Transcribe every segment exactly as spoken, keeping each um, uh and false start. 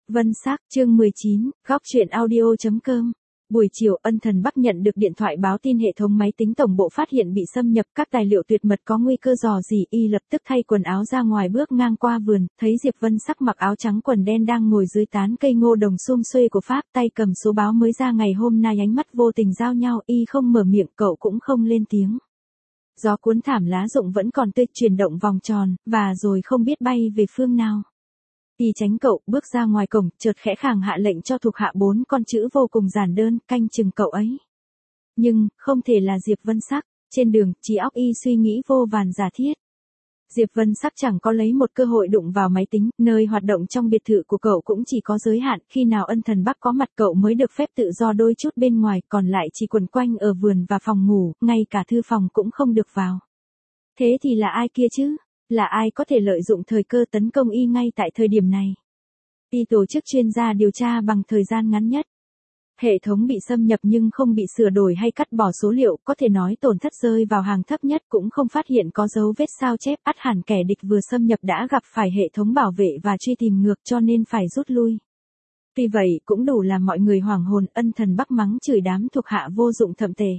Vân Sắc, chương mười chín, góc truyện audio.com. Buổi chiều, Ân Thần Bắc nhận được điện thoại báo tin hệ thống máy tính tổng bộ phát hiện bị xâm nhập, các tài liệu tuyệt mật có nguy cơ rò rỉ, y lập tức thay quần áo ra ngoài bước ngang qua vườn, thấy Diệp Vân Sắc mặc áo trắng quần đen đang ngồi dưới tán cây ngô đồng sum xuê của Pháp, tay cầm số báo mới ra ngày hôm nay, ánh mắt vô tình giao nhau, y không mở miệng, cậu cũng không lên tiếng. Gió cuốn thảm lá rụng vẫn còn tươi, chuyển động vòng tròn, và rồi không biết bay về phương nào. Y tránh cậu, bước ra ngoài cổng, chợt khẽ khàng hạ lệnh cho thuộc hạ bốn con chữ vô cùng giản đơn, canh chừng cậu ấy. Nhưng, không thể là Diệp Vân Sắc, trên đường, trí óc y suy nghĩ vô vàn giả thiết. Diệp Vân Sắc chẳng có lấy một cơ hội đụng vào máy tính, nơi hoạt động trong biệt thự của cậu cũng chỉ có giới hạn, khi nào Ân Thần Bắc có mặt cậu mới được phép tự do đôi chút bên ngoài, còn lại chỉ quẩn quanh ở vườn và phòng ngủ, ngay cả thư phòng cũng không được vào. Thế thì là ai kia chứ? Là ai có thể lợi dụng thời cơ tấn công y ngay tại thời điểm này? Y tổ chức chuyên gia điều tra bằng thời gian ngắn nhất. Hệ thống bị xâm nhập nhưng không bị sửa đổi hay cắt bỏ số liệu, có thể nói tổn thất rơi vào hàng thấp nhất, cũng không phát hiện có dấu vết sao chép, ắt hẳn kẻ địch vừa xâm nhập đã gặp phải hệ thống bảo vệ và truy tìm ngược, cho nên phải rút lui. Tuy vậy, cũng đủ làm mọi người hoảng hồn. Ân Thần Bắc mắng chửi đám thuộc hạ vô dụng thậm tệ.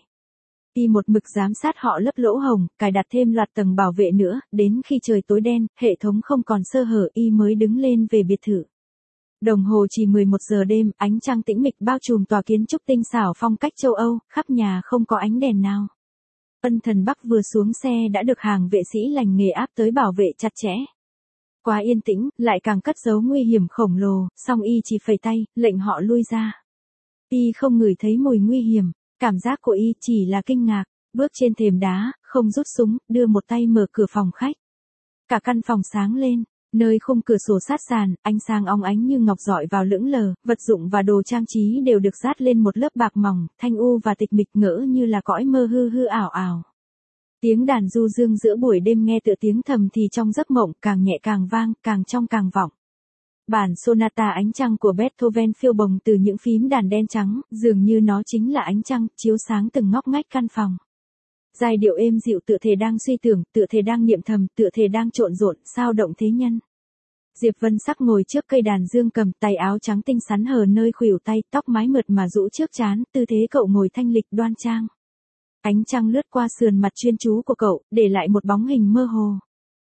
Y một mực giám sát họ lấp lỗ hổng, cài đặt thêm loạt tầng bảo vệ nữa, đến khi trời tối đen, hệ thống không còn sơ hở, y mới đứng lên về biệt thự. Đồng hồ chỉ mười một giờ đêm, ánh trăng tĩnh mịch bao trùm tòa kiến trúc tinh xảo phong cách châu Âu, khắp nhà không có ánh đèn nào. Ân Thần Bắc vừa xuống xe đã được hàng vệ sĩ lành nghề áp tới bảo vệ chặt chẽ. Quá yên tĩnh, lại càng cất giấu nguy hiểm khổng lồ, song y chỉ phẩy tay, lệnh họ lui ra. Y không ngửi thấy mùi nguy hiểm. Cảm giác của y chỉ là kinh ngạc, bước trên thềm đá, không rút súng, đưa một tay mở cửa phòng khách. Cả căn phòng sáng lên, nơi khung cửa sổ sát sàn, ánh sáng óng ánh như ngọc rọi vào lững lờ, vật dụng và đồ trang trí đều được dát lên một lớp bạc mỏng, thanh u và tịch mịch, ngỡ như là cõi mơ hư hư ảo ảo. Tiếng đàn du dương giữa buổi đêm nghe tựa tiếng thầm thì trong giấc mộng, càng nhẹ càng vang, càng trong càng vọng. Bản sonata ánh trăng của Beethoven phiêu bồng từ những phím đàn đen trắng, dường như nó chính là ánh trăng, chiếu sáng từng ngóc ngách căn phòng. Giai điệu êm dịu tựa thể đang suy tưởng, tựa thể đang niệm thầm, tựa thể đang trộn rộn, sao động thế nhân. Diệp Vân Sắc ngồi trước cây đàn dương cầm, tay áo trắng tinh xắn hở nơi khuỷu tay, tóc mái mượt mà rũ trước trán, tư thế cậu ngồi thanh lịch đoan trang. Ánh trăng lướt qua sườn mặt chuyên chú của cậu, để lại một bóng hình mơ hồ.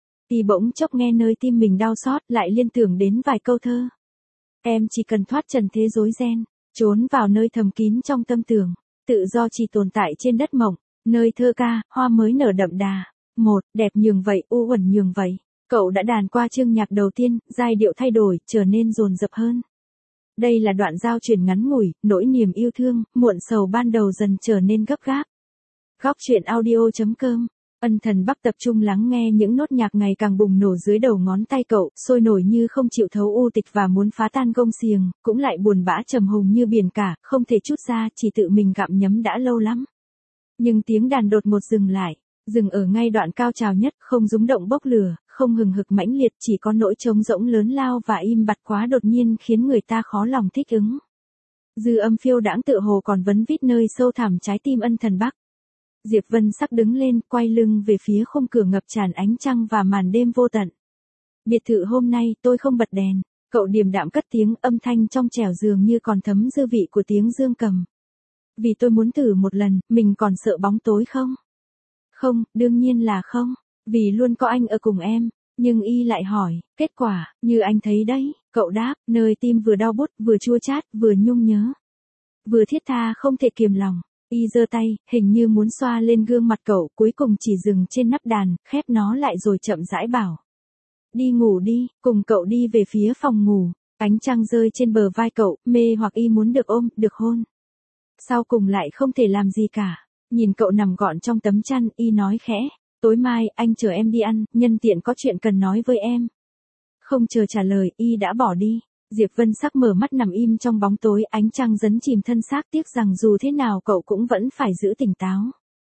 Y bỗng chốc nghe nơi tim mình đau xót, lại liên tưởng đến vài câu thơ. Em chỉ cần thoát trần thế rối ren, trốn vào nơi thầm kín trong tâm tưởng, tự do chỉ tồn tại trên đất mộng, nơi thơ ca, hoa mới nở đậm đà. Một, đẹp nhường vậy, u uẩn nhường vậy. Cậu đã đàn qua chương nhạc đầu tiên, giai điệu thay đổi, trở nên dồn dập hơn. Đây là đoạn giao truyền ngắn ngủi, nỗi niềm yêu thương, muộn sầu ban đầu dần trở nên gấp gáp. Góc truyện audio.com. Ân Thần Bắc tập trung lắng nghe những nốt nhạc ngày càng bùng nổ dưới đầu ngón tay cậu, sôi nổi như không chịu thấu u tịch và muốn phá tan gông xiềng, cũng lại buồn bã trầm hùng như biển cả, không thể trút ra, chỉ tự mình gặm nhấm đã lâu lắm. Nhưng tiếng đàn đột ngột dừng lại, dừng ở ngay đoạn cao trào nhất, không rúng động bốc lửa, không hừng hực mãnh liệt, chỉ có nỗi trống rỗng lớn lao và im bặt quá đột nhiên khiến người ta khó lòng thích ứng. Dư âm phiêu đãng tựa hồ còn vấn vít nơi sâu thẳm trái tim Ân Thần Bắc. Diệp Vân Sắc đứng lên, quay lưng về phía khung cửa ngập tràn ánh trăng và màn đêm vô tận. Biệt thự hôm nay tôi không bật đèn, cậu điềm đạm cất tiếng, âm thanh trong trẻo dường như còn thấm dư vị của tiếng dương cầm. Vì tôi muốn thử một lần, mình còn sợ bóng tối không? Không, đương nhiên là không, vì luôn có anh ở cùng em. Nhưng y lại hỏi, kết quả, như anh thấy đấy, cậu đáp, nơi tim vừa đau bút, vừa chua chát, vừa nhung nhớ. Vừa thiết tha không thể kiềm lòng. Y giơ tay, hình như muốn xoa lên gương mặt cậu, cuối cùng chỉ dừng trên nắp đàn, khép nó lại rồi chậm rãi bảo. Đi ngủ đi, cùng cậu đi về phía phòng ngủ. Ánh trăng rơi trên bờ vai cậu, mê hoặc y muốn được ôm, được hôn. Sau cùng lại không thể làm gì cả. Nhìn cậu nằm gọn trong tấm chăn, y nói khẽ. Tối mai, anh chờ em đi ăn, nhân tiện có chuyện cần nói với em. Không chờ trả lời, y đã bỏ đi. Diệp Vân Sắc mở mắt nằm im trong bóng tối, ánh trăng dấn chìm thân xác, tiếc rằng dù thế nào cậu cũng vẫn phải giữ tỉnh táo.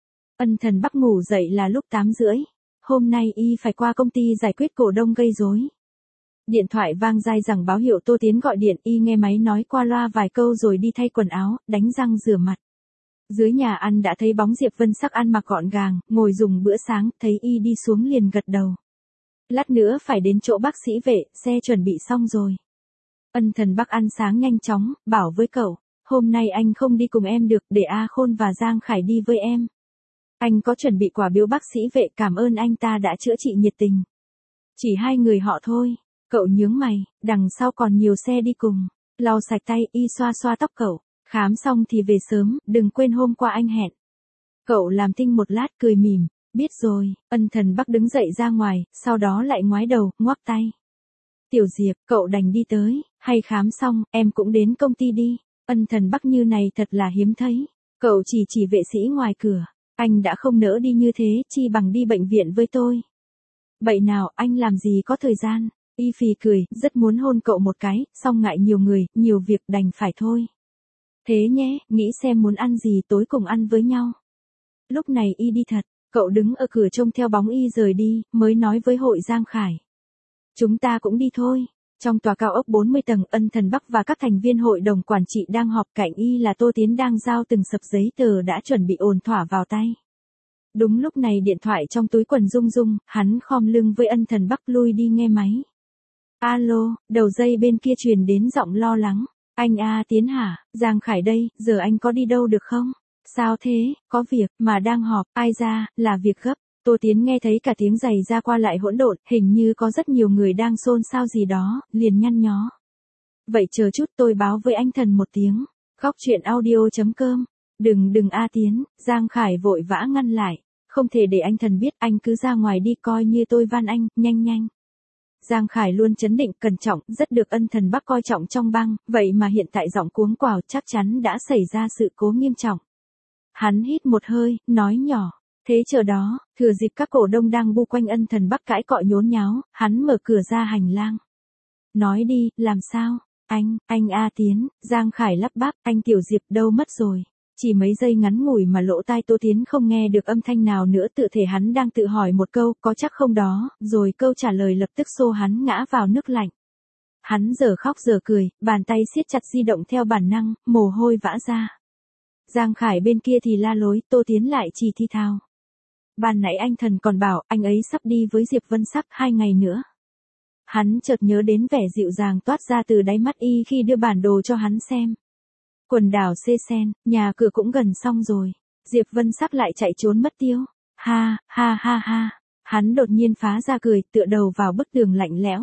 Ân Thần Bắc ngủ dậy là lúc tám rưỡi. Hôm nay y phải qua công ty giải quyết cổ đông gây rối. Điện thoại vang dai rằng báo hiệu Tô Tiến gọi điện, y nghe máy nói qua loa vài câu rồi đi thay quần áo, đánh răng rửa mặt. Dưới nhà ăn đã thấy bóng Diệp Vân Sắc ăn mặc gọn gàng, ngồi dùng bữa sáng, thấy y đi xuống liền gật đầu. Lát nữa phải đến chỗ bác sĩ vệ, xe chuẩn bị xong rồi. Ân Thần Bắc ăn sáng nhanh chóng, bảo với cậu, hôm nay anh không đi cùng em được, để A Khôn và Giang Khải đi với em. Anh có chuẩn bị quà biếu bác sĩ vệ, cảm ơn anh ta đã chữa trị nhiệt tình. Chỉ hai người họ thôi. Cậu nhướng mày, đằng sau còn nhiều xe đi cùng. Lau sạch tay, y xoa xoa tóc cậu. Khám xong thì về sớm, đừng quên hôm qua anh hẹn. Cậu làm thinh một lát cười mỉm, biết rồi. Ân Thần Bắc đứng dậy ra ngoài, sau đó lại ngoái đầu, ngoắc tay. Tiểu Diệp, cậu đành đi tới, hay khám xong, em cũng đến công ty đi. Ân Thần Bắc như này thật là hiếm thấy. Cậu chỉ chỉ vệ sĩ ngoài cửa. Anh đã không nỡ đi như thế, chi bằng đi bệnh viện với tôi. Vậy nào, anh làm gì có thời gian. Y phì cười, rất muốn hôn cậu một cái, song ngại nhiều người, nhiều việc đành phải thôi. Thế nhé, nghĩ xem muốn ăn gì tối cùng ăn với nhau. Lúc này Y đi thật, cậu đứng ở cửa trông theo bóng Y rời đi, mới nói với hội Giang Khải. Chúng ta cũng đi thôi. Trong tòa cao ốc bốn mươi tầng, Ân Thần Bắc và các thành viên hội đồng quản trị đang họp, cạnh Y là Tô Tiến đang giao từng sập giấy tờ đã chuẩn bị ổn thỏa vào tay. Đúng lúc này điện thoại trong túi quần rung rung, hắn khom lưng với Ân Thần Bắc lui đi nghe máy. Alo, đầu dây bên kia truyền đến giọng lo lắng. Anh A Tiến hả, Giang Khải đây, giờ anh có đi đâu được không? Sao thế, có việc, mà đang họp, ai ra, là việc gấp. Tô Tiến nghe thấy cả tiếng giày ra qua lại hỗn độn, hình như có rất nhiều người đang xôn xao gì đó, liền nhăn nhó. Vậy chờ chút tôi báo với anh Thần một tiếng. Góc truyện audio chấm com. Đừng đừng A Tiến, Giang Khải vội vã ngăn lại. Không thể để anh Thần biết, anh cứ ra ngoài đi, coi như tôi van anh, nhanh nhanh. Giang Khải luôn trấn định, cẩn trọng, rất được Ân Thần Bắc coi trọng trong bang, vậy mà hiện tại giọng cuống quào chắc chắn đã xảy ra sự cố nghiêm trọng. Hắn hít một hơi, nói nhỏ. Thế chờ đó, thừa dịp các cổ đông đang bu quanh Ân Thần Bắc cãi cọ nhốn nháo, hắn mở cửa ra hành lang. Nói đi, làm sao? Anh, anh A Tiến, Giang Khải lắp bắp, anh Tiểu Diệp đâu mất rồi? Chỉ mấy giây ngắn ngủi mà lỗ tai Tô Tiến không nghe được âm thanh nào nữa, tự thể hắn đang tự hỏi một câu, có chắc không đó, rồi câu trả lời lập tức xô hắn ngã vào nước lạnh. Hắn giờ khóc giờ cười, bàn tay siết chặt di động theo bản năng, mồ hôi vã ra. Giang Khải bên kia thì la lối, Tô Tiến lại chỉ thi thào. Ban nãy anh Thần còn bảo anh ấy sắp đi với Diệp Vân Sắc hai ngày nữa. Hắn chợt nhớ đến vẻ dịu dàng toát ra từ đáy mắt Y khi đưa bản đồ cho hắn xem. Quần đảo Sê Sen, nhà cửa cũng gần xong rồi. Diệp Vân Sắc lại chạy trốn mất tiêu. Ha, ha ha ha. Hắn đột nhiên phá ra cười, tựa đầu vào bức tường lạnh lẽo.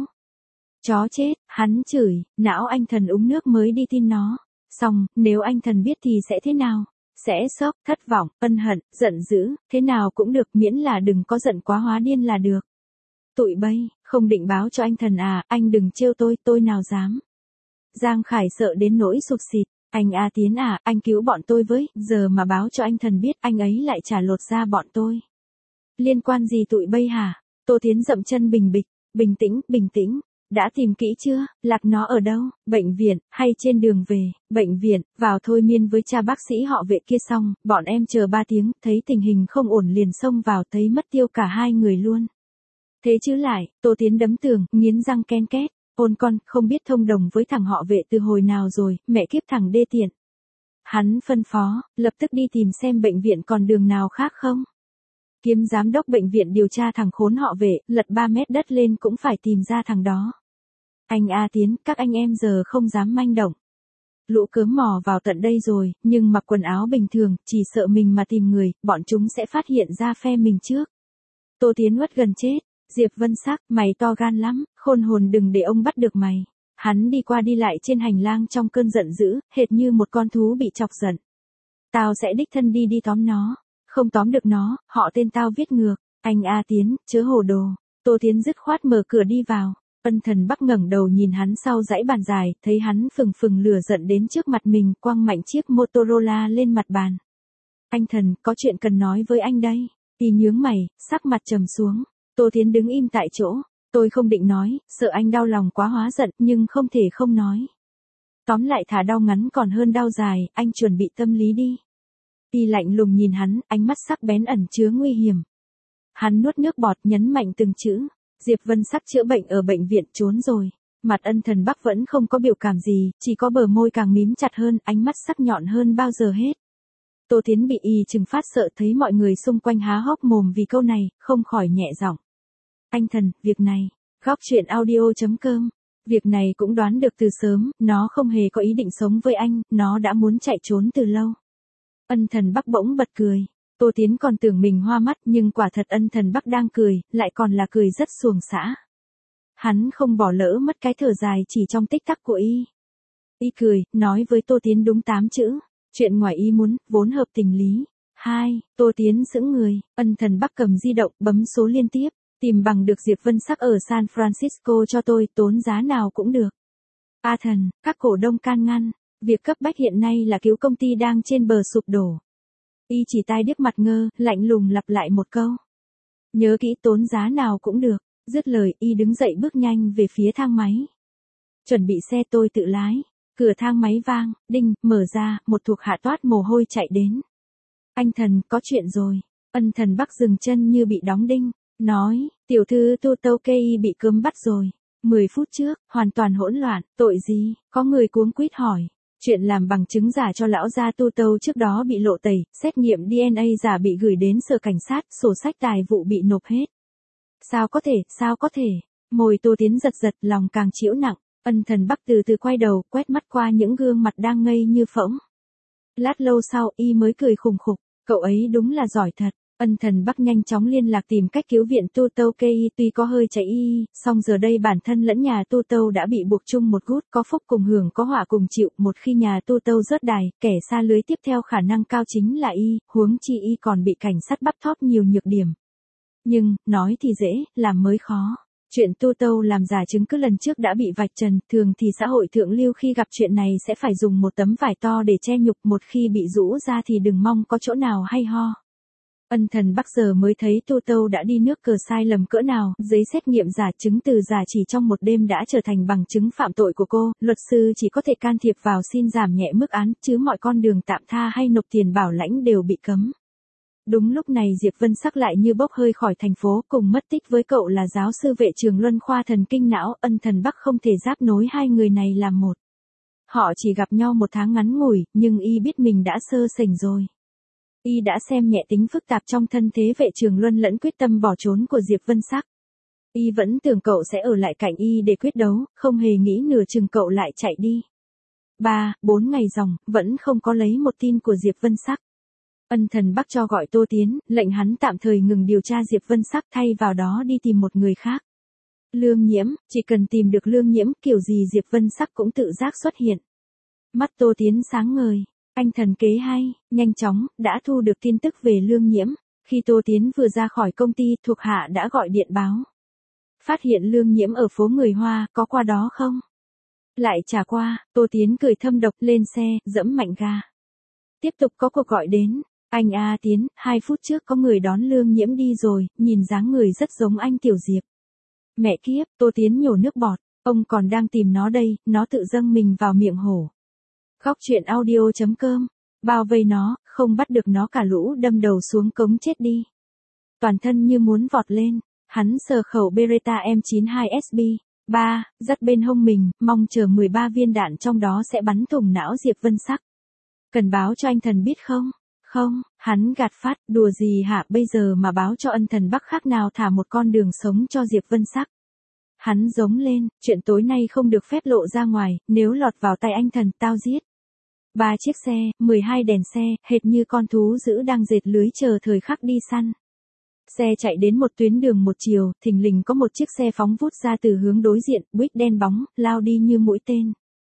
Chó chết, hắn chửi, não anh Thần uống nước mới đi tin nó. Xong, nếu anh Thần biết thì sẽ thế nào? Sẽ sốc, thất vọng, ân hận, giận dữ, thế nào cũng được, miễn là đừng có giận quá hóa điên là được. Tụi bay, không định báo cho anh Thần à, anh đừng trêu tôi, tôi nào dám. Giang Khải sợ đến nỗi sụt xịt. Anh A Tiến à, anh cứu bọn tôi với, giờ mà báo cho anh Thần biết, anh ấy lại trả lột ra bọn tôi. Liên quan gì tụi bay hả? Tô Tiến dậm chân bình bịch, bình tĩnh, bình tĩnh. Đã tìm kỹ chưa, lạc nó ở đâu, bệnh viện, hay trên đường về, bệnh viện, vào thôi miên với cha bác sĩ họ Vệ kia xong, bọn em chờ ba tiếng, thấy tình hình không ổn liền xông vào, thấy mất tiêu cả hai người luôn. Thế chứ lại, Tô Tiến đấm tường, nghiến răng ken két, ôn con, không biết thông đồng với thằng họ Vệ từ hồi nào rồi, mẹ kiếp thằng đê tiện. Hắn phân phó, lập tức đi tìm xem bệnh viện còn đường nào khác không. Kiếm giám đốc bệnh viện điều tra thằng khốn họ Vệ, lật ba mét đất lên cũng phải tìm ra thằng đó. Anh A Tiến, các anh em giờ không dám manh động. Lũ cớm mò vào tận đây rồi, nhưng mặc quần áo bình thường, chỉ sợ mình mà tìm người, bọn chúng sẽ phát hiện ra phe mình trước. Tô Tiến uất gần chết. Diệp Vân Sắc, mày to gan lắm, khôn hồn, đừng để ông bắt được mày. Hắn đi qua đi lại trên hành lang trong cơn giận dữ, hệt như một con thú bị chọc giận. Tao sẽ đích thân đi đi tóm nó. Không tóm được nó, họ tên tao viết ngược. Anh A Tiến, chớ hồ đồ. Tô Tiến dứt khoát mở cửa đi vào. Ân Thần Bắc ngẩng đầu nhìn hắn sau dãy bàn dài, thấy hắn phừng phừng lửa giận đến trước mặt mình, quăng mạnh chiếc Motorola lên mặt bàn. Anh Thần, có chuyện cần nói với anh đây. Y nhướng mày, sắc mặt trầm xuống. Tô Tiến đứng im tại chỗ. Tôi không định nói, sợ anh đau lòng quá hóa giận, nhưng không thể không nói. Tóm lại thà đau ngắn còn hơn đau dài, anh chuẩn bị tâm lý đi. Y lạnh lùng nhìn hắn, ánh mắt sắc bén ẩn chứa nguy hiểm. Hắn nuốt nước bọt, nhấn mạnh từng chữ. Diệp Vân Sắc chữa bệnh ở bệnh viện trốn rồi. Mặt Ân Thần Bắc vẫn không có biểu cảm gì, chỉ có bờ môi càng mím chặt hơn, ánh mắt sắc nhọn hơn bao giờ hết. Tô Tiến bị y trừng phát, sợ thấy mọi người xung quanh há hốc mồm vì câu này, không khỏi nhẹ giọng. Anh Thần, việc này. Góc truyện audio chấm com Việc này cũng đoán được từ sớm, nó không hề có ý định sống với anh, nó đã muốn chạy trốn từ lâu. Ân Thần Bắc bỗng bật cười. Tô Tiến còn tưởng mình hoa mắt nhưng quả thật Ân Thần Bắc đang cười, lại còn là cười rất xuồng xã. Hắn không bỏ lỡ mất cái thở dài chỉ trong tích tắc của y. Y cười, nói với Tô Tiến đúng tám chữ. Chuyện ngoài ý muốn, vốn hợp tình lý. Hai, Tô Tiến sững người, Ân Thần Bắc cầm di động, bấm số liên tiếp. Tìm bằng được Diệp Vân Sắc ở San Francisco cho tôi, tốn giá nào cũng được. A Thần, các cổ đông can ngăn. Việc cấp bách hiện nay là cứu công ty đang trên bờ sụp đổ. Y chỉ tai điếc mặt ngơ, lạnh lùng lặp lại một câu. Nhớ kỹ, tốn giá nào cũng được. Dứt lời, Y đứng dậy bước nhanh về phía thang máy. Chuẩn bị xe tôi tự lái. Cửa thang máy vang, đinh, mở ra, một thuộc hạ toát mồ hôi chạy đến. Anh Thần, có chuyện rồi. Ân Thần Bắc dừng chân như bị đóng đinh. Nói, tiểu thư Tu Tâu Kei bị cấm bắt rồi. Mười phút trước, hoàn toàn hỗn loạn, tội gì? Có người cuống quýt hỏi. Chuyện làm bằng chứng giả cho lão gia Tu Tâu trước đó bị lộ tẩy, xét nghiệm đê en a giả bị gửi đến sở cảnh sát, sổ sách tài vụ bị nộp hết. Sao có thể, sao có thể? Môi Tô Tiến giật giật, lòng càng chịu nặng. Ân Thần Bắc từ từ quay đầu, quét mắt qua những gương mặt đang ngây như phỗng. Lát lâu sau, y mới cười khùng khục, cậu ấy đúng là giỏi thật. Ân Thần Bắc nhanh chóng liên lạc tìm cách cứu viện Tu Tâu Kei, tuy có hơi cháy y, song giờ đây bản thân lẫn nhà Tu Tâu đã bị buộc chung một gút, có phúc cùng hưởng có họa cùng chịu, một khi nhà Tu Tâu rớt đài, kẻ xa lưới tiếp theo khả năng cao chính là y, huống chi y còn bị cảnh sát bắt thóp nhiều nhược điểm. Nhưng, nói thì dễ, làm mới khó. Chuyện Tu Tâu làm giả chứng cứ lần trước đã bị vạch trần, thường thì xã hội thượng lưu khi gặp chuyện này sẽ phải dùng một tấm vải to để che nhục, một khi bị rũ ra thì đừng mong có chỗ nào hay ho. Ân Thần Bắc giờ mới thấy Tu Tâu đã đi nước cờ sai lầm cỡ nào, giấy xét nghiệm giả, chứng từ giả chỉ trong một đêm đã trở thành bằng chứng phạm tội của cô, luật sư chỉ có thể can thiệp vào xin giảm nhẹ mức án, chứ mọi con đường tạm tha hay nộp tiền bảo lãnh đều bị cấm. Đúng lúc này Diệp Vân Sắc lại như bốc hơi khỏi thành phố, cùng mất tích với cậu là giáo sư vệ trường Luân khoa thần kinh não. Ân Thần Bắc không thể giáp nối hai người này làm một. Họ chỉ gặp nhau một tháng ngắn ngủi, nhưng y biết mình đã sơ sẩy rồi. Y đã xem nhẹ tính phức tạp trong thân thế vệ trường Luân lẫn quyết tâm bỏ trốn của Diệp Vân Sắc. Y vẫn tưởng cậu sẽ ở lại cạnh y để quyết đấu, không hề nghĩ nửa chừng cậu lại chạy đi. Ba, bốn ngày dòng, vẫn không có lấy một tin của Diệp Vân Sắc. Ân Thần Bắc cho gọi Tô Tiến, lệnh hắn tạm thời ngừng điều tra Diệp Vân Sắc, thay vào đó đi tìm một người khác. Lương Nhiễm, chỉ cần tìm được Lương Nhiễm, kiểu gì Diệp Vân Sắc cũng tự giác xuất hiện. Mắt Tô Tiến sáng ngời. Anh thần kế hay, nhanh chóng, đã thu được tin tức về Lương Nhiễm. Khi Tô Tiến vừa ra khỏi công ty, thuộc hạ đã gọi điện báo. Phát hiện Lương Nhiễm ở phố Người Hoa, có qua đó không? Lại trả qua, Tô Tiến cười thâm độc, lên xe, dẫm mạnh ga. Tiếp tục có cuộc gọi đến. Anh A Tiến, hai phút trước có người đón Lương Nhiễm đi rồi, nhìn dáng người rất giống anh Tiểu Diệp. Mẹ kiếp, Tô Tiến nhổ nước bọt, ông còn đang tìm nó đây, nó tự dâng mình vào miệng hổ. Góc truyện audio chấm com, bao vây nó, không bắt được nó cả lũ đâm đầu xuống cống chết đi. Toàn thân như muốn vọt lên, hắn sờ khẩu Beretta M chín hai S B, ba, dắt bên hông mình, mong chờ mười ba viên đạn trong đó sẽ bắn thủng não Diệp Vân Sắc. Cần báo cho anh Thần biết không? Không, hắn gạt phát, đùa gì hả, bây giờ mà báo cho Ân Thần Bắc khác nào thả một con đường sống cho Diệp Vân Sắc. Hắn giống lên, chuyện tối nay không được phép lộ ra ngoài, nếu lọt vào tay anh Thần, tao giết. Ba chiếc xe, mười hai đèn xe, hệt như con thú dữ đang dệt lưới chờ thời khắc đi săn. Xe chạy đến một tuyến đường một chiều, thình lình có một chiếc xe phóng vút ra từ hướng đối diện, buýt đen bóng, lao đi như mũi tên.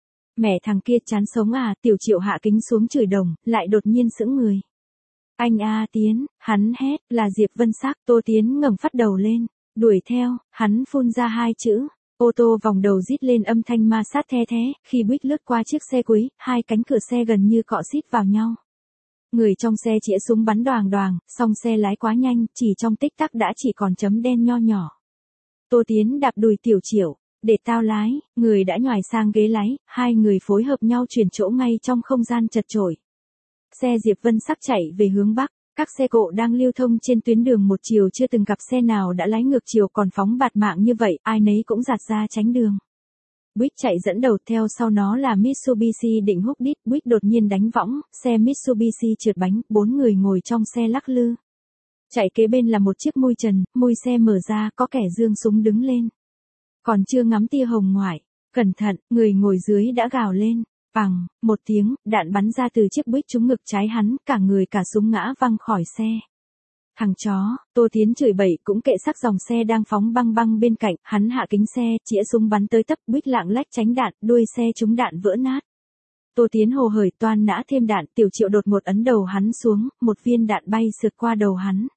Mẹ thằng kia chán sống à, Tiểu Triệu hạ kính xuống chửi đồng, lại đột nhiên sững người. Anh A Tiến, hắn hét, là Diệp Vân Sắc. Tô Tiến ngẩng phát đầu lên, đuổi theo, hắn phun ra hai chữ. Ô tô vòng đầu rít lên âm thanh ma sát the thế, khi buýt lướt qua chiếc xe cuối, hai cánh cửa xe gần như cọ xít vào nhau. Người trong xe chĩa súng bắn đoàng đoàng, song xe lái quá nhanh, chỉ trong tích tắc đã chỉ còn chấm đen nho nhỏ. Tô Tiến đạp đùi Tiểu Triệu, để tao lái, người đã nhoài sang ghế lái, hai người phối hợp nhau chuyển chỗ ngay trong không gian chật chội. Xe Diệp Vân Sắc chạy về hướng Bắc, các xe cộ đang lưu thông trên tuyến đường một chiều, chưa từng gặp xe nào đã lái ngược chiều còn phóng bạt mạng như vậy, ai nấy cũng giạt ra tránh đường. Buick chạy dẫn đầu, theo sau nó là Mitsubishi định húc đít, Buick đột nhiên đánh võng, xe Mitsubishi trượt bánh, bốn người ngồi trong xe lắc lư. Chạy kế bên là một chiếc mui trần, mui xe mở ra, có kẻ giương súng đứng lên. Còn chưa ngắm tia hồng ngoại, Cẩn thận, người ngồi dưới đã gào lên. Bằng, một tiếng, đạn bắn ra từ chiếc buýt trúng ngực trái hắn, cả người cả súng ngã văng khỏi xe. Thằng chó, Tô Tiến chửi bậy cũng kệ sắc dòng xe đang phóng băng băng bên cạnh, hắn hạ kính xe, chĩa súng bắn tới tấp, buýt lạng lách tránh đạn, đuôi xe trúng đạn vỡ nát. Tô Tiến hồ hởi toan nã thêm đạn, Tiểu Triệu đột ngột ấn đầu hắn xuống, một viên đạn bay sượt qua đầu hắn.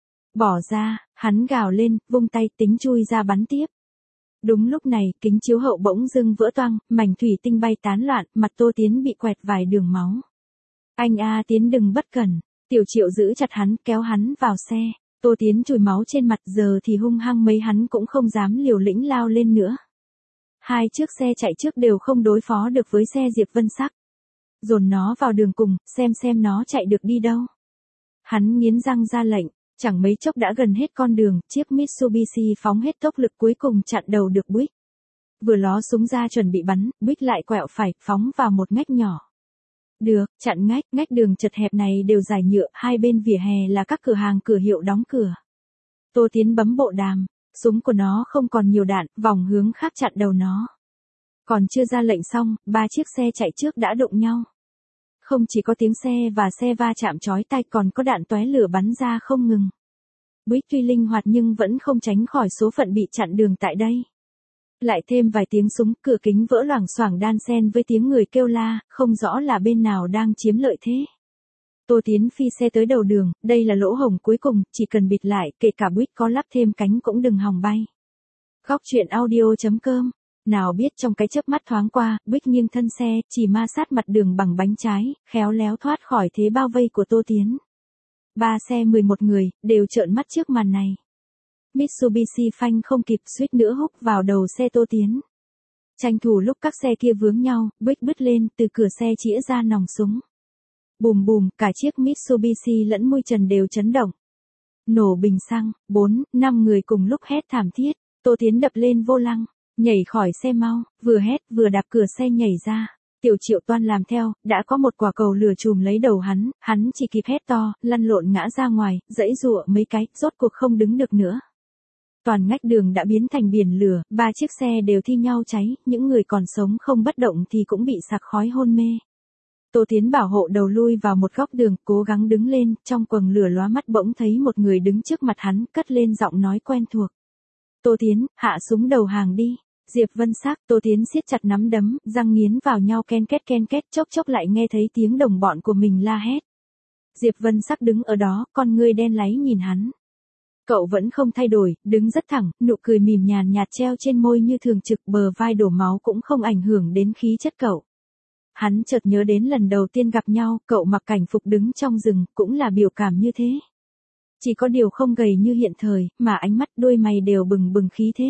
Bỏ ra, hắn gào lên, vung tay tính chui ra bắn tiếp. Đúng lúc này, kính chiếu hậu bỗng dưng vỡ toang, mảnh thủy tinh bay tán loạn, mặt Tô Tiến bị quẹt vài đường máu. Anh a Tiến đừng bất cẩn. Tiểu Triệu giữ chặt hắn, kéo hắn vào xe. Tô Tiến chùi máu trên mặt, giờ thì hung hăng mấy hắn cũng không dám liều lĩnh lao lên nữa. Hai chiếc xe chạy trước đều không đối phó được với xe Diệp Vân Sắc. Dồn nó vào đường cùng, xem xem nó chạy được đi đâu. Hắn nghiến răng ra lệnh, chẳng mấy chốc đã gần hết con đường, chiếc Mitsubishi phóng hết tốc lực cuối cùng chặn đầu được Buick. Vừa ló súng ra chuẩn bị bắn, Buick lại quẹo phải, phóng vào một ngách nhỏ. Được, chặn ngách, ngách đường chật hẹp này đều dài nhựa, hai bên vỉa hè là các cửa hàng cửa hiệu đóng cửa. Tô Tiến bấm bộ đàm, súng của nó không còn nhiều đạn, vòng hướng khác chặn đầu nó. Còn chưa ra lệnh xong, ba chiếc xe chạy trước đã đụng nhau. Không chỉ có tiếng xe và xe va chạm chói tai còn có đạn tóe lửa bắn ra không ngừng. Buick tuy linh hoạt nhưng vẫn không tránh khỏi số phận bị chặn đường tại đây. Lại thêm vài tiếng súng, cửa kính vỡ loảng xoảng đan xen với tiếng người kêu la, không rõ là bên nào đang chiếm lợi thế. Tô Tiến phi xe tới đầu đường, đây là lỗ hổng cuối cùng, chỉ cần bịt lại, kể cả Buick có lắp thêm cánh cũng đừng hòng bay. Góc truyện audio chấm com. Nào biết trong cái chớp mắt thoáng qua, Buick nghiêng thân xe, chỉ ma sát mặt đường bằng bánh trái, khéo léo thoát khỏi thế bao vây của Tô Tiến. Ba xe mười một người, đều trợn mắt trước màn này. Mitsubishi phanh không kịp, suýt nữa húc vào đầu xe Tô Tiến. Tranh thủ lúc các xe kia vướng nhau, Buick bứt lên, từ cửa xe chĩa ra nòng súng. Bùm bùm, cả chiếc Mitsubishi lẫn mui trần đều chấn động. Nổ bình xăng, bốn, năm người cùng lúc hét thảm thiết, Tô Tiến đập lên vô lăng, nhảy khỏi xe mau, vừa hét vừa đạp cửa xe nhảy ra. Tiểu Triệu toan làm theo, đã có một quả cầu lửa chùm lấy đầu hắn, hắn chỉ kịp hét to, lăn lộn ngã ra ngoài, giãy giụa mấy cái, rốt cuộc không đứng được nữa. Toàn ngách đường đã biến thành biển lửa, ba chiếc xe đều thi nhau cháy, những người còn sống không bất động thì cũng bị sặc khói hôn mê. Tô Tiến bảo hộ đầu lui vào một góc đường, cố gắng đứng lên, trong quầng lửa lóa mắt bỗng thấy một người đứng trước mặt hắn, cất lên giọng nói quen thuộc. Tô Tiến, hạ súng đầu hàng đi. Diệp Vân Sắc, Tô Tiến siết chặt nắm đấm, răng nghiến vào nhau ken két ken két, chốc chốc lại nghe thấy tiếng đồng bọn của mình la hét. Diệp Vân Sắc đứng ở đó, con ngươi đen láy nhìn hắn. Cậu vẫn không thay đổi, đứng rất thẳng, nụ cười mỉm nhàn nhạt treo trên môi như thường trực, bờ vai đổ máu cũng không ảnh hưởng đến khí chất cậu. Hắn chợt nhớ đến lần đầu tiên gặp nhau, cậu mặc cảnh phục đứng trong rừng, cũng là biểu cảm như thế. Chỉ có điều không gầy như hiện thời, mà ánh mắt đôi mày đều bừng bừng khí thế.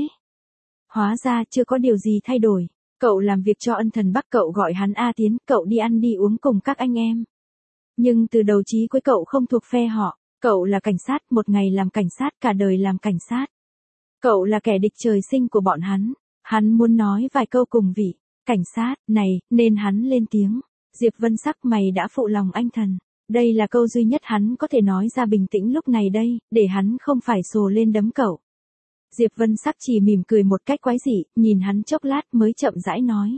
Hóa ra chưa có điều gì thay đổi. Cậu làm việc cho ân thần Bắc, cậu gọi hắn A Tiến, cậu đi ăn đi uống cùng các anh em. Nhưng từ đầu chí cuối cậu không thuộc phe họ. Cậu là cảnh sát, một ngày làm cảnh sát, cả đời làm cảnh sát. Cậu là kẻ địch trời sinh của bọn hắn. Hắn muốn nói vài câu cùng vị cảnh sát này, nên hắn lên tiếng. Diệp Vân Sắc, mày đã phụ lòng anh thần. Đây là câu duy nhất hắn có thể nói ra bình tĩnh lúc này đây, để hắn không phải sồ lên đấm cậu. Diệp Vân Sắc chỉ mỉm cười một cách quái dị, nhìn hắn chốc lát mới chậm rãi nói.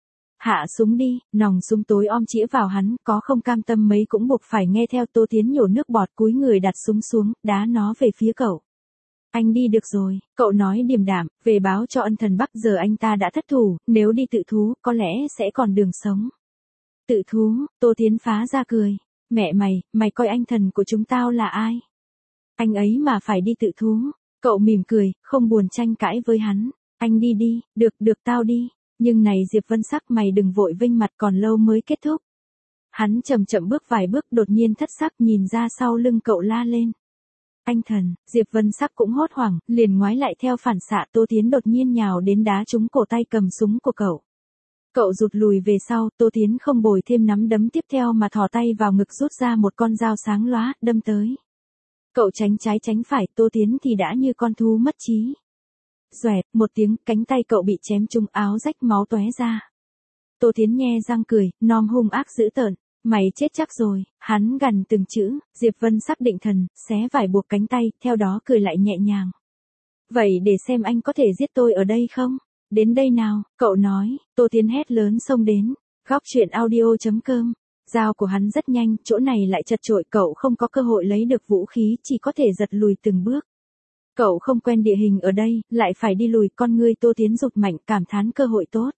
Hạ súng đi, nòng súng tối om chĩa vào hắn, có không cam tâm mấy cũng buộc phải nghe theo. Tô Tiến nhổ nước bọt, cúi người đặt súng xuống, đá nó về phía cậu. Anh đi được rồi, cậu nói điềm đạm, về báo cho ân thần Bắc, giờ anh ta đã thất thủ, nếu đi tự thú, có lẽ sẽ còn đường sống. Tự thú, Tô Tiến phá ra cười. Mẹ mày, mày coi anh thần của chúng tao là ai? Anh ấy mà phải đi tự thú. Cậu mỉm cười, không buồn tranh cãi với hắn. Anh đi đi, được, được tao đi. Nhưng này Diệp Vân Sắc, mày đừng vội vênh mặt, còn lâu mới kết thúc. Hắn chậm chậm bước vài bước, đột nhiên thất sắc nhìn ra sau lưng cậu la lên. Anh thần, Diệp Vân Sắc cũng hốt hoảng, liền ngoái lại theo phản xạ. Tô Tiến đột nhiên nhào đến đá trúng cổ tay cầm súng của cậu. Cậu rụt lùi về sau, Tô Tiến không bồi thêm nắm đấm tiếp theo mà thò tay vào ngực rút ra một con dao sáng lóa, đâm tới. Cậu tránh trái tránh phải, Tô Tiến thì đã như con thú mất trí. Xoẹt, một tiếng, cánh tay cậu bị chém trúng, áo rách máu tóe ra. Tô Tiến nhe răng cười, nom hung ác dữ tợn. Mày chết chắc rồi, hắn gằn từng chữ. Diệp Vân Sắc định thần, xé vải buộc cánh tay, theo đó cười lại nhẹ nhàng. Vậy để xem anh có thể giết tôi ở đây không? Đến đây nào, cậu nói, Tô Tiến hét lớn xông đến. Góc truyện audio.com. Dao của hắn rất nhanh, chỗ này lại chật chội, cậu không có cơ hội lấy được vũ khí, chỉ có thể giật lùi từng bước. Cậu không quen địa hình ở đây, lại phải đi lùi, con ngươi Tô Tiến rụt mạnh, cảm thán cơ hội tốt.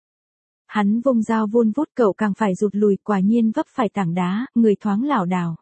Hắn vung dao vun vút, cậu càng phải rụt lùi, quả nhiên vấp phải tảng đá, người thoáng lảo đảo.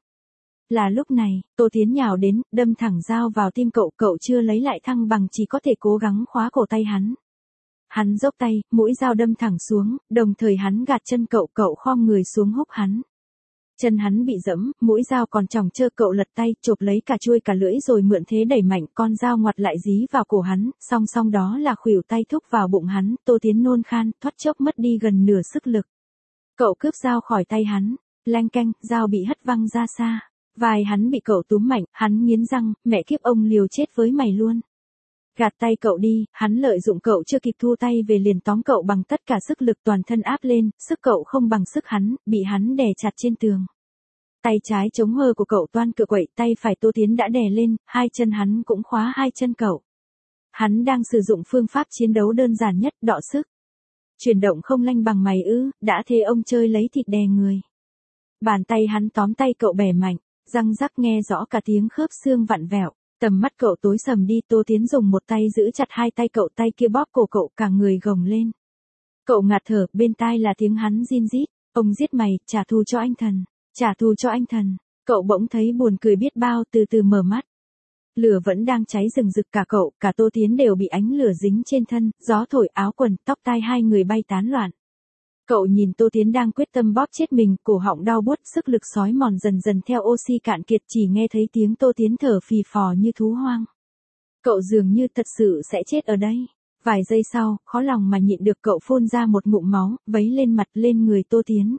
Là lúc này, Tô Tiến nhào đến, đâm thẳng dao vào tim cậu, cậu chưa lấy lại thăng bằng, chỉ có thể cố gắng khóa cổ tay hắn. Hắn dốc tay, mũi dao đâm thẳng xuống, đồng thời hắn gạt chân cậu, cậu khom người xuống húc hắn. Chân hắn bị dẫm, mũi dao còn chòng chơ, cậu lật tay, chộp lấy cả chuôi cả lưỡi rồi mượn thế đẩy mạnh, con dao ngoặt lại dí vào cổ hắn, song song đó là khuỷu tay thúc vào bụng hắn, Tô Tiến nôn khan, thoát chốc mất đi gần nửa sức lực. Cậu cướp dao khỏi tay hắn, lanh canh, dao bị hất văng ra xa. Vai hắn bị cậu túm mạnh, hắn nghiến răng, mẹ kiếp ông liều chết với mày luôn. Gạt tay cậu đi, hắn lợi dụng cậu chưa kịp thu tay về liền tóm cậu bằng tất cả sức lực, toàn thân áp lên, sức cậu không bằng sức hắn, bị hắn đè chặt trên tường. Tay trái chống hơ của cậu toan cựa quậy, tay phải Tô Tiến đã đè lên, hai chân hắn cũng khóa hai chân cậu. Hắn đang sử dụng phương pháp chiến đấu đơn giản nhất, đọ sức. Chuyển động không lanh bằng mày ư, đã thế ông chơi lấy thịt đè người. Bàn tay hắn tóm tay cậu bẻ mạnh, răng rắc nghe rõ cả tiếng khớp xương vặn vẹo. Tầm mắt cậu tối sầm đi, Tô Tiến dùng một tay giữ chặt hai tay cậu, tay kia bóp cổ cậu, cả người gồng lên. Cậu ngạt thở, bên tai là tiếng hắn rin rít, ông giết mày, trả thù cho anh thần, trả thù cho anh thần. Cậu bỗng thấy buồn cười biết bao, từ từ mở mắt. Lửa vẫn đang cháy rừng rực, cả cậu, cả Tô Tiến đều bị ánh lửa dính trên thân, gió thổi áo quần, tóc tai hai người bay tán loạn. Cậu nhìn Tô Tiến đang quyết tâm bóp chết mình, cổ họng đau buốt, sức lực sói mòn dần dần theo oxy cạn kiệt, chỉ nghe thấy tiếng Tô Tiến thở phì phò như thú hoang. Cậu dường như thật sự sẽ chết ở đây. Vài giây sau, khó lòng mà nhịn được, cậu phun ra một ngụm máu, vấy lên mặt lên người Tô Tiến.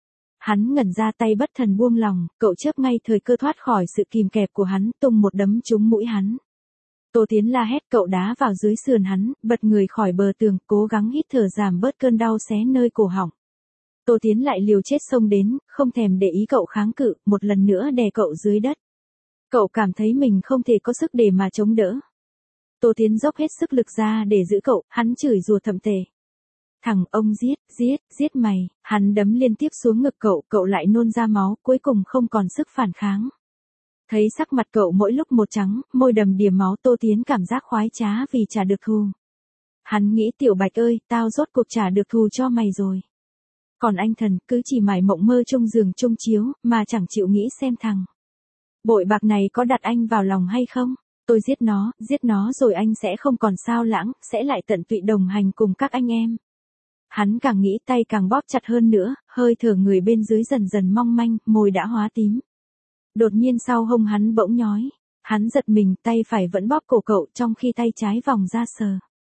Hắn ngẩn ra, tay bất thần buông lòng, cậu chớp ngay thời cơ thoát khỏi sự kìm kẹp của hắn, tung một đấm trúng mũi hắn. Tô Tiến la hét, cậu đá vào dưới sườn hắn, bật người khỏi bờ tường, cố gắng hít thở giảm bớt cơn đau xé nơi cổ họng. Tô Tiến lại liều chết xông đến, không thèm để ý cậu kháng cự, một lần nữa đè cậu dưới đất. Cậu cảm thấy mình không thể có sức để mà chống đỡ. Tô Tiến dốc hết sức lực ra để giữ cậu, hắn chửi rủa thậm tệ. Thằng ông giết, giết, giết mày, hắn đấm liên tiếp xuống ngực cậu, cậu lại nôn ra máu, cuối cùng không còn sức phản kháng. Thấy sắc mặt cậu mỗi lúc một trắng, môi đầm đìa máu, Tô Tiến cảm giác khoái trá vì trả được thù. Hắn nghĩ, Tiểu Bạch ơi, tao rốt cuộc trả được thù cho mày rồi. Còn anh thần, cứ chỉ mải mộng mơ chung giường chung chiếu, mà chẳng chịu nghĩ xem thằng bội bạc này có đặt anh vào lòng hay không. Tôi giết nó, giết nó rồi anh sẽ không còn sao lãng, sẽ lại tận tụy đồng hành cùng các anh em. Hắn càng nghĩ tay càng bóp chặt hơn nữa, hơi thở người bên dưới dần dần mong manh, môi đã hóa tím. Đột nhiên sau hông hắn bỗng nhói. Hắn giật mình, tay phải vẫn bóp cổ cậu, trong khi tay trái vòng ra sờ.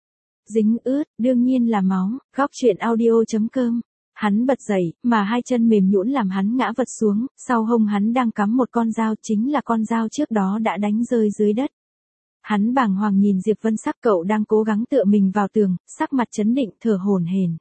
Dính ướt, đương nhiên là máu. Góc truyện audio.com. Hắn bật dậy, mà hai chân mềm nhũn làm hắn ngã vật xuống, sau hông hắn đang cắm một con dao, chính là con dao trước đó đã đánh rơi dưới đất. Hắn bàng hoàng nhìn Diệp Vân Sắc, cậu đang cố gắng tựa mình vào tường, sắc mặt trấn định, thở hổn hển.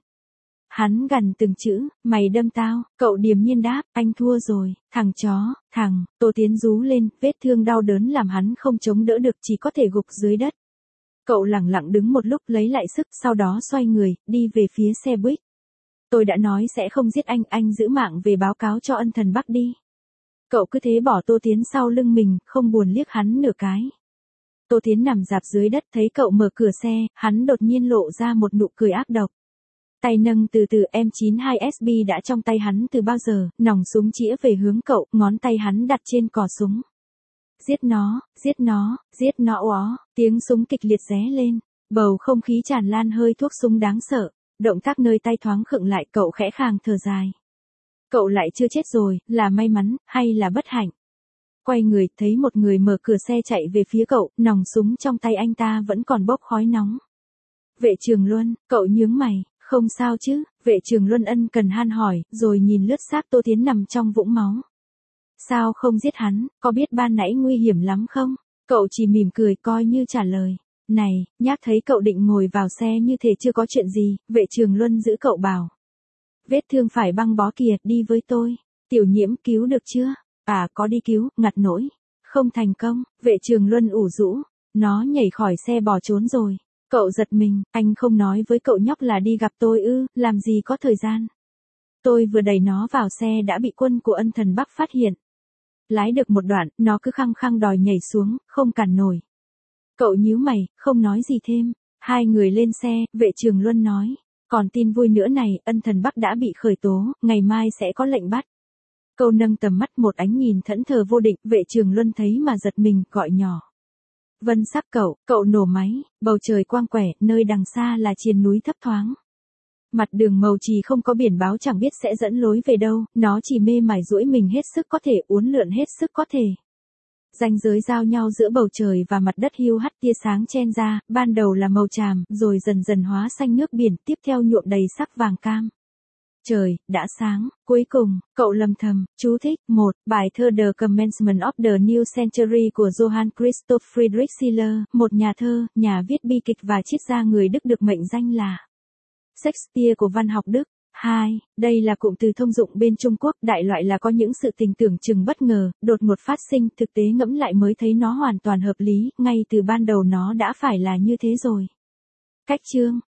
Hắn gằn từng chữ, mày đâm tao, cậu điềm nhiên đáp, anh thua rồi, thằng chó, thằng, Tô Tiến rú lên, vết thương đau đớn làm hắn không chống đỡ được, chỉ có thể gục dưới đất. Cậu lẳng lặng đứng một lúc lấy lại sức, sau đó xoay người, đi về phía xe buýt. Tôi đã nói sẽ không giết anh, anh giữ mạng về báo cáo cho ân thần Bắc đi. Cậu cứ thế bỏ Tô Tiến sau lưng mình, không buồn liếc hắn nửa cái. Tô Tiến nằm rạp dưới đất, thấy cậu mở cửa xe, hắn đột nhiên lộ ra một nụ cười ác độc. Tay nâng từ từ, em chín hai S B đã trong tay hắn từ bao giờ, nòng súng chĩa về hướng cậu, ngón tay hắn đặt trên cò súng. Giết nó, giết nó, giết nó ó, tiếng súng kịch liệt ré lên, bầu không khí tràn lan hơi thuốc súng đáng sợ, động tác nơi tay thoáng khựng lại, cậu khẽ khàng thở dài. Cậu lại chưa chết rồi, là may mắn, hay là bất hạnh? Quay người, thấy một người mở cửa xe chạy về phía cậu, nòng súng trong tay anh ta vẫn còn bốc khói nóng. Vệ Trường Luân, cậu nhướng mày. Không sao chứ, Vệ Trường Luân ân cần han hỏi, rồi nhìn lướt xác Tô Tiến nằm trong vũng máu. Sao không giết hắn, có biết ban nãy nguy hiểm lắm không? Cậu chỉ mỉm cười coi như trả lời. Này, nhác thấy cậu định ngồi vào xe như thể chưa có chuyện gì, Vệ Trường Luân giữ cậu bảo. Vết thương phải băng bó kìa, đi với tôi. Tiểu Nhiễm cứu được chưa? À, có đi cứu, ngặt nỗi. Không thành công, Vệ Trường Luân ủ rũ. Nó nhảy khỏi xe bỏ trốn rồi. Cậu giật mình, anh không nói với cậu nhóc là đi gặp tôi ư, làm gì có thời gian. Tôi vừa đẩy nó vào xe đã bị quân của Ân Thần Bắc phát hiện. Lái được một đoạn, nó cứ khăng khăng đòi nhảy xuống, không cản nổi. Cậu nhíu mày, không nói gì thêm. Hai người lên xe, vệ trường Luân nói. Còn tin vui nữa này, Ân Thần Bắc đã bị khởi tố, ngày mai sẽ có lệnh bắt. Cậu nâng tầm mắt một ánh nhìn thẫn thờ vô định, vệ trường Luân thấy mà giật mình, gọi nhỏ. Vân Sắc cậu, cậu nổ máy, bầu trời quang quẻ, nơi đằng xa là triền núi thấp thoáng. Mặt đường màu chì không có biển báo chẳng biết sẽ dẫn lối về đâu, nó chỉ mê mải duỗi mình hết sức có thể, uốn lượn hết sức có thể. Ranh giới giao nhau giữa bầu trời và mặt đất hiu hắt tia sáng chen ra, ban đầu là màu tràm, rồi dần dần hóa xanh nước biển, tiếp theo nhuộm đầy sắc vàng cam. Trời, đã sáng, cuối cùng, cậu lầm thầm, chú thích, một, bài thơ The Commencement of the New Century của Johann Christoph Friedrich Schiller, một nhà thơ, nhà viết bi kịch và triết gia người Đức được mệnh danh là Shakespeare của văn học Đức. hai. Đây là cụm từ thông dụng bên Trung Quốc, đại loại là có những sự tình tưởng chừng bất ngờ, đột ngột phát sinh, thực tế ngẫm lại mới thấy nó hoàn toàn hợp lý, ngay từ ban đầu nó đã phải là như thế rồi. Cách chương